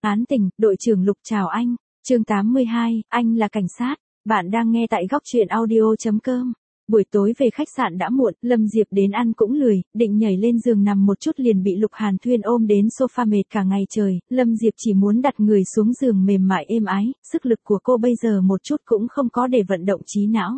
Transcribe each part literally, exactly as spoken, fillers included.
Án tình, đội trưởng Lục chào anh. Chương tám mươi hai, anh là cảnh sát. Bạn đang nghe tại góc truyện audio chấm com. Buổi tối về khách sạn đã muộn, Lâm Diệp đến ăn cũng lười, định nhảy lên giường nằm một chút liền bị Lục Hàn Thuyên ôm đến sofa mệt cả ngày trời. Lâm Diệp chỉ muốn đặt người xuống giường mềm mại êm ái, sức lực của cô bây giờ một chút cũng không có để vận động trí não.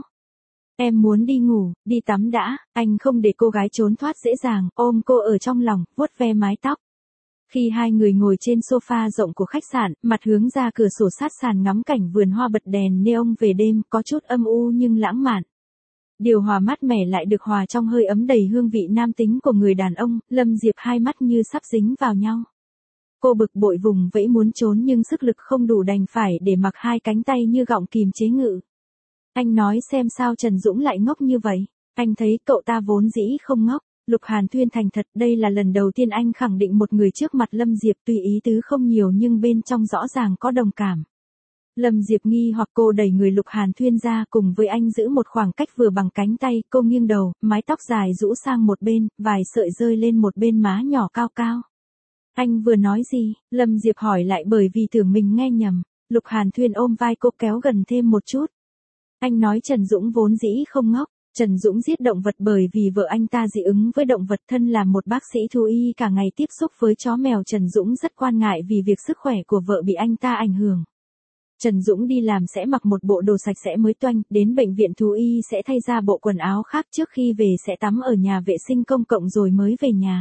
Em muốn đi ngủ, đi tắm đã, anh không để cô gái trốn thoát dễ dàng, ôm cô ở trong lòng, vuốt ve mái tóc. Khi hai người ngồi trên sofa rộng của khách sạn, mặt hướng ra cửa sổ sát sàn ngắm cảnh vườn hoa bật đèn neon về đêm, có chút âm u nhưng lãng mạn. Điều hòa mát mẻ lại được hòa trong hơi ấm đầy hương vị nam tính của người đàn ông, Lâm Diệp hai mắt như sắp dính vào nhau. Cô bực bội vùng vẫy muốn trốn nhưng sức lực không đủ đành phải để mặc hai cánh tay như gọng kìm chế ngự. Anh nói xem sao Trần Dũng lại ngốc như vậy, anh thấy cậu ta vốn dĩ không ngốc. Lục Hàn Thuyên thành thật, đây là lần đầu tiên anh khẳng định một người trước mặt Lâm Diệp, tuy ý tứ không nhiều nhưng bên trong rõ ràng có đồng cảm. Lâm Diệp nghi hoặc cô đẩy người Lục Hàn Thuyên ra cùng với anh giữ một khoảng cách vừa bằng cánh tay, cô nghiêng đầu, mái tóc dài rũ sang một bên, vài sợi rơi lên một bên má nhỏ cao cao. Anh vừa nói gì? Lâm Diệp hỏi lại bởi vì tưởng mình nghe nhầm. Lục Hàn Thuyên ôm vai cô kéo gần thêm một chút. Anh nói Trần Dũng vốn dĩ không ngốc. Trần Dũng giết động vật bởi vì vợ anh ta dị ứng với động vật, thân là một bác sĩ thú y cả ngày tiếp xúc với chó mèo, Trần Dũng rất quan ngại vì việc sức khỏe của vợ bị anh ta ảnh hưởng. Trần Dũng đi làm sẽ mặc một bộ đồ sạch sẽ mới toanh, đến bệnh viện thú y sẽ thay ra bộ quần áo khác, trước khi về sẽ tắm ở nhà vệ sinh công cộng rồi mới về nhà.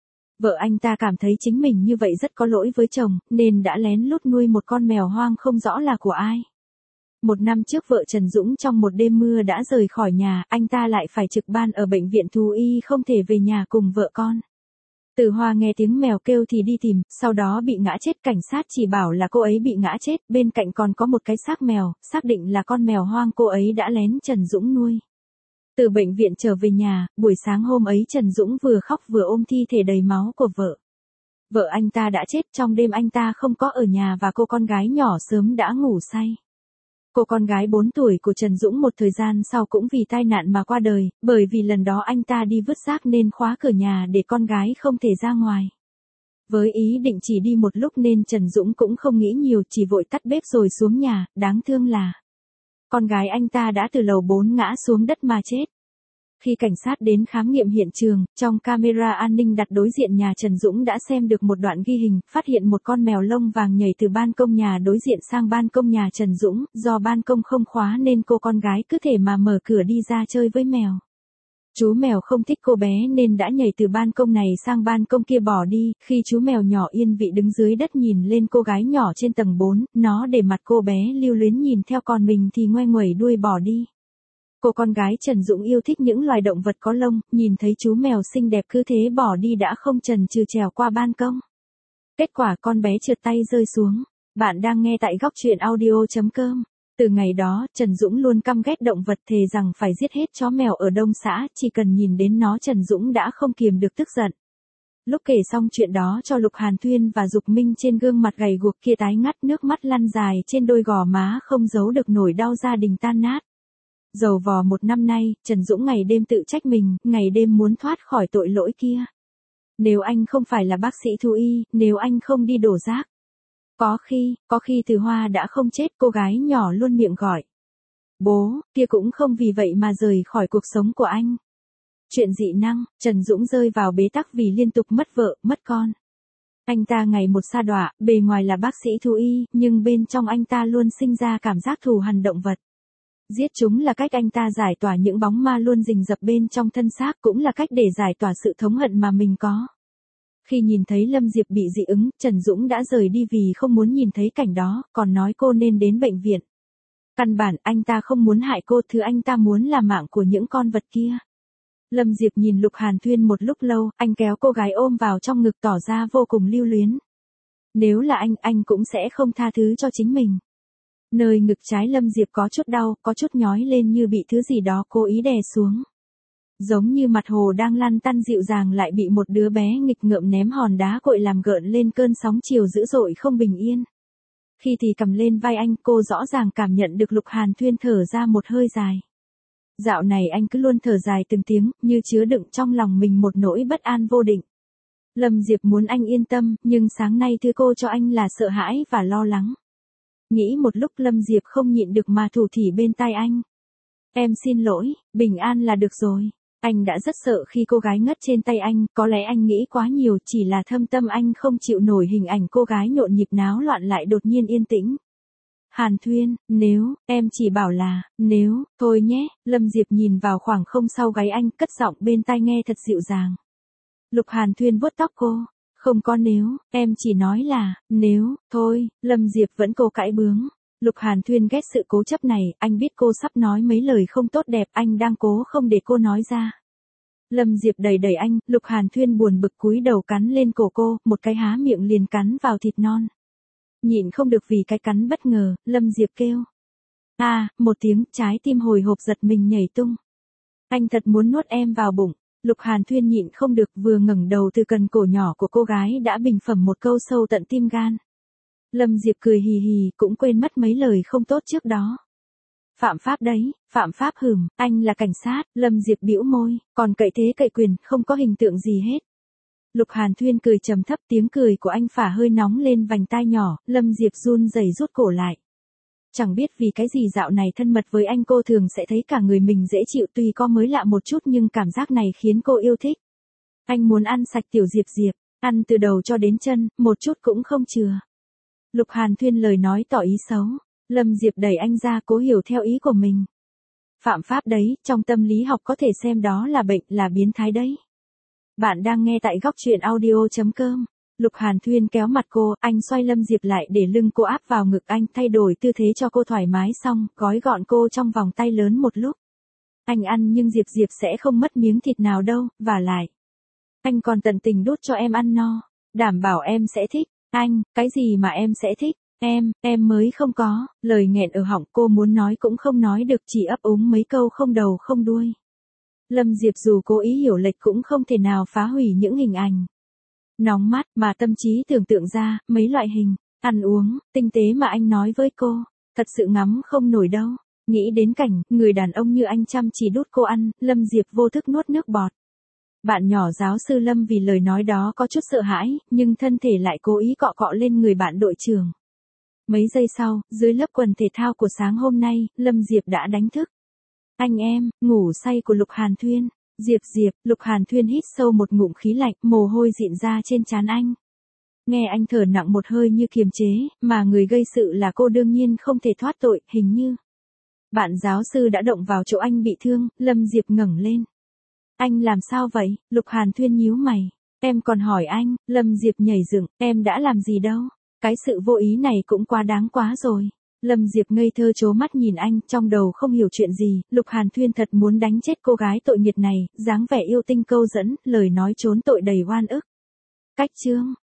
Vợ anh ta cảm thấy chính mình như vậy rất có lỗi với chồng, nên đã lén lút nuôi một con mèo hoang không rõ là của ai. Một năm trước vợ Trần Dũng trong một đêm mưa đã rời khỏi nhà, anh ta lại phải trực ban ở bệnh viện thú y không thể về nhà cùng vợ con. Từ Hoa nghe tiếng mèo kêu thì đi tìm, sau đó bị ngã chết, cảnh sát chỉ bảo là cô ấy bị ngã chết, bên cạnh còn có một cái xác mèo, xác định là con mèo hoang cô ấy đã lén Trần Dũng nuôi. Từ bệnh viện trở về nhà, buổi sáng hôm ấy Trần Dũng vừa khóc vừa ôm thi thể đầy máu của vợ. Vợ anh ta đã chết, trong đêm anh ta không có ở nhà và cô con gái nhỏ sớm đã ngủ say. Cô con gái bốn tuổi của Trần Dũng một thời gian sau cũng vì tai nạn mà qua đời, bởi vì lần đó anh ta đi vứt rác nên khóa cửa nhà để con gái không thể ra ngoài. Với ý định chỉ đi một lúc nên Trần Dũng cũng không nghĩ nhiều, chỉ vội tắt bếp rồi xuống nhà, đáng thương là con gái anh ta đã từ lầu bốn ngã xuống đất mà chết. Khi cảnh sát đến khám nghiệm hiện trường, trong camera an ninh đặt đối diện nhà Trần Dũng đã xem được một đoạn ghi hình, phát hiện một con mèo lông vàng nhảy từ ban công nhà đối diện sang ban công nhà Trần Dũng, do ban công không khóa nên cô con gái cứ thể mà mở cửa đi ra chơi với mèo. Chú mèo không thích cô bé nên đã nhảy từ ban công này sang ban công kia bỏ đi, khi chú mèo nhỏ yên vị đứng dưới đất nhìn lên cô gái nhỏ trên tầng bốn, nó để mặt cô bé lưu luyến nhìn theo, còn mình thì ngoe nguẩy đuôi bỏ đi. Cô con gái Trần Dũng yêu thích những loài động vật có lông, nhìn thấy chú mèo xinh đẹp cứ thế bỏ đi đã không chần chừ trèo qua ban công. Kết quả con bé trượt tay rơi xuống. Bạn đang nghe tại góc truyện audio chấm com. Từ ngày đó, Trần Dũng luôn căm ghét động vật, thề rằng phải giết hết chó mèo ở Đông xã, chỉ cần nhìn đến nó Trần Dũng đã không kiềm được tức giận. Lúc kể xong chuyện đó cho Lục Hàn Thuyên và Dục Minh, trên gương mặt gầy guộc kia tái ngắt, nước mắt lăn dài trên đôi gò má, không giấu được nỗi đau gia đình tan nát. Dầu vò một năm nay, Trần Dũng ngày đêm tự trách mình, ngày đêm muốn thoát khỏi tội lỗi kia. Nếu anh không phải là bác sĩ thú y, nếu anh không đi đổ rác. Có khi, có khi Từ Hoa đã không chết, cô gái nhỏ luôn miệng gọi. Bố, kia cũng không vì vậy mà rời khỏi cuộc sống của anh. Chuyện dị năng, Trần Dũng rơi vào bế tắc vì liên tục mất vợ, mất con. Anh ta ngày một sa đọa, bề ngoài là bác sĩ thú y, nhưng bên trong anh ta luôn sinh ra cảm giác thù hằn động vật. Giết chúng là cách anh ta giải tỏa những bóng ma luôn rình rập bên trong thân xác, cũng là cách để giải tỏa sự thống hận mà mình có. Khi nhìn thấy Lâm Diệp bị dị ứng, Trần Dũng đã rời đi vì không muốn nhìn thấy cảnh đó, còn nói cô nên đến bệnh viện. Căn bản anh ta không muốn hại cô, thứ anh ta muốn là mạng của những con vật kia. Lâm Diệp nhìn Lục Hàn Thuyên một lúc lâu, anh kéo cô gái ôm vào trong ngực tỏ ra vô cùng lưu luyến. Nếu là anh, anh cũng sẽ không tha thứ cho chính mình. Nơi ngực trái Lâm Diệp có chút đau, có chút nhói lên như bị thứ gì đó cố ý đè xuống. Giống như mặt hồ đang lăn tăn dịu dàng lại bị một đứa bé nghịch ngợm ném hòn đá cội làm gợn lên cơn sóng chiều dữ dội không bình yên. Khi thì cầm lên vai anh, cô rõ ràng cảm nhận được Lục Hàn Thuyên thở ra một hơi dài. Dạo này anh cứ luôn thở dài từng tiếng, như chứa đựng trong lòng mình một nỗi bất an vô định. Lâm Diệp muốn anh yên tâm, nhưng sáng nay thứ cô cho anh là sợ hãi và lo lắng. Nghĩ một lúc Lâm Diệp không nhịn được mà thủ thỉ bên tai anh. Em xin lỗi, bình an là được rồi. Anh đã rất sợ khi cô gái ngất trên tay anh, có lẽ anh nghĩ quá nhiều, chỉ là thâm tâm anh không chịu nổi hình ảnh cô gái nhộn nhịp náo loạn lại đột nhiên yên tĩnh. Hàn Thuyên, nếu, em chỉ bảo là, nếu, thôi nhé, Lâm Diệp nhìn vào khoảng không sau gáy anh, cất giọng bên tai nghe thật dịu dàng. Lục Hàn Thuyên vuốt tóc cô, không có nếu, em chỉ nói là, nếu, thôi, Lâm Diệp vẫn cố cãi bướng. Lục Hàn Thuyên ghét sự cố chấp này, anh biết cô sắp nói mấy lời không tốt đẹp, anh đang cố không để cô nói ra. Lâm Diệp đẩy đẩy anh, Lục Hàn Thuyên buồn bực cúi đầu cắn lên cổ cô, một cái há miệng liền cắn vào thịt non. Nhịn không được vì cái cắn bất ngờ, Lâm Diệp kêu. A, à, một tiếng, trái tim hồi hộp giật mình nhảy tung. Anh thật muốn nuốt em vào bụng. Lục Hàn Thuyên nhịn không được vừa ngẩng đầu từ cần cổ nhỏ của cô gái đã bình phẩm một câu sâu tận tim gan. Lâm Diệp cười hì hì, cũng quên mất mấy lời không tốt trước đó. Phạm pháp đấy, phạm pháp hửm, anh là cảnh sát, Lâm Diệp bĩu môi, còn cậy thế cậy quyền, không có hình tượng gì hết. Lục Hàn Thuyên cười trầm thấp, tiếng cười của anh phả hơi nóng lên vành tai nhỏ, Lâm Diệp run rẩy rút cổ lại. Chẳng biết vì cái gì dạo này thân mật với anh cô thường sẽ thấy cả người mình dễ chịu, tuy có mới lạ một chút nhưng cảm giác này khiến cô yêu thích. Anh muốn ăn sạch tiểu Diệp Diệp, ăn từ đầu cho đến chân, một chút cũng không chừa. Lục Hàn Thuyên lời nói tỏ ý xấu, Lâm Diệp đẩy anh ra cố hiểu theo ý của mình. Phạm pháp đấy, trong tâm lý học có thể xem đó là bệnh, là biến thái đấy. Bạn đang nghe tại góc truyện audio chấm com. Lục Hàn Thuyên kéo mặt cô, anh xoay Lâm Diệp lại để lưng cô áp vào ngực anh, thay đổi tư thế cho cô thoải mái xong, gói gọn cô trong vòng tay lớn một lúc. Anh ăn nhưng Diệp Diệp sẽ không mất miếng thịt nào đâu, và lại. Anh còn tận tình đút cho em ăn no, đảm bảo em sẽ thích. Anh, cái gì mà em sẽ thích? Em, em mới không có, lời nghẹn ở họng cô muốn nói cũng không nói được, chỉ ấp úng mấy câu không đầu không đuôi. Lâm Diệp dù cố ý hiểu lệch cũng không thể nào phá hủy những hình ảnh nóng mắt mà tâm trí tưởng tượng ra, mấy loại hình, ăn uống, tinh tế mà anh nói với cô, thật sự ngắm không nổi đâu. Nghĩ đến cảnh, người đàn ông như anh chăm chỉ đút cô ăn, Lâm Diệp vô thức nuốt nước bọt. Bạn nhỏ giáo sư Lâm vì lời nói đó có chút sợ hãi, nhưng thân thể lại cố ý cọ cọ lên người bạn đội trưởng. Mấy giây sau, dưới lớp quần thể thao của sáng hôm nay, Lâm Diệp đã đánh thức. Anh em, ngủ say của Lục Hàn Thuyên. Diệp Diệp, Lục Hàn Thuyên hít sâu một ngụm khí lạnh, mồ hôi dịn ra trên trán anh. Nghe anh thở nặng một hơi như kiềm chế, mà người gây sự là cô đương nhiên không thể thoát tội, hình như. Bạn giáo sư đã động vào chỗ anh bị thương, Lâm Diệp ngẩng lên. Anh làm sao vậy? Lục Hàn Thuyên nhíu mày. Em còn hỏi anh, Lâm Diệp nhảy dựng, em đã làm gì đâu? Cái sự vô ý này cũng quá đáng quá rồi. Lâm Diệp ngây thơ trố mắt nhìn anh, trong đầu không hiểu chuyện gì, Lục Hàn Thuyên thật muốn đánh chết cô gái tội nghiệp này, dáng vẻ yêu tinh câu dẫn, lời nói trốn tội đầy oan ức. Cách chương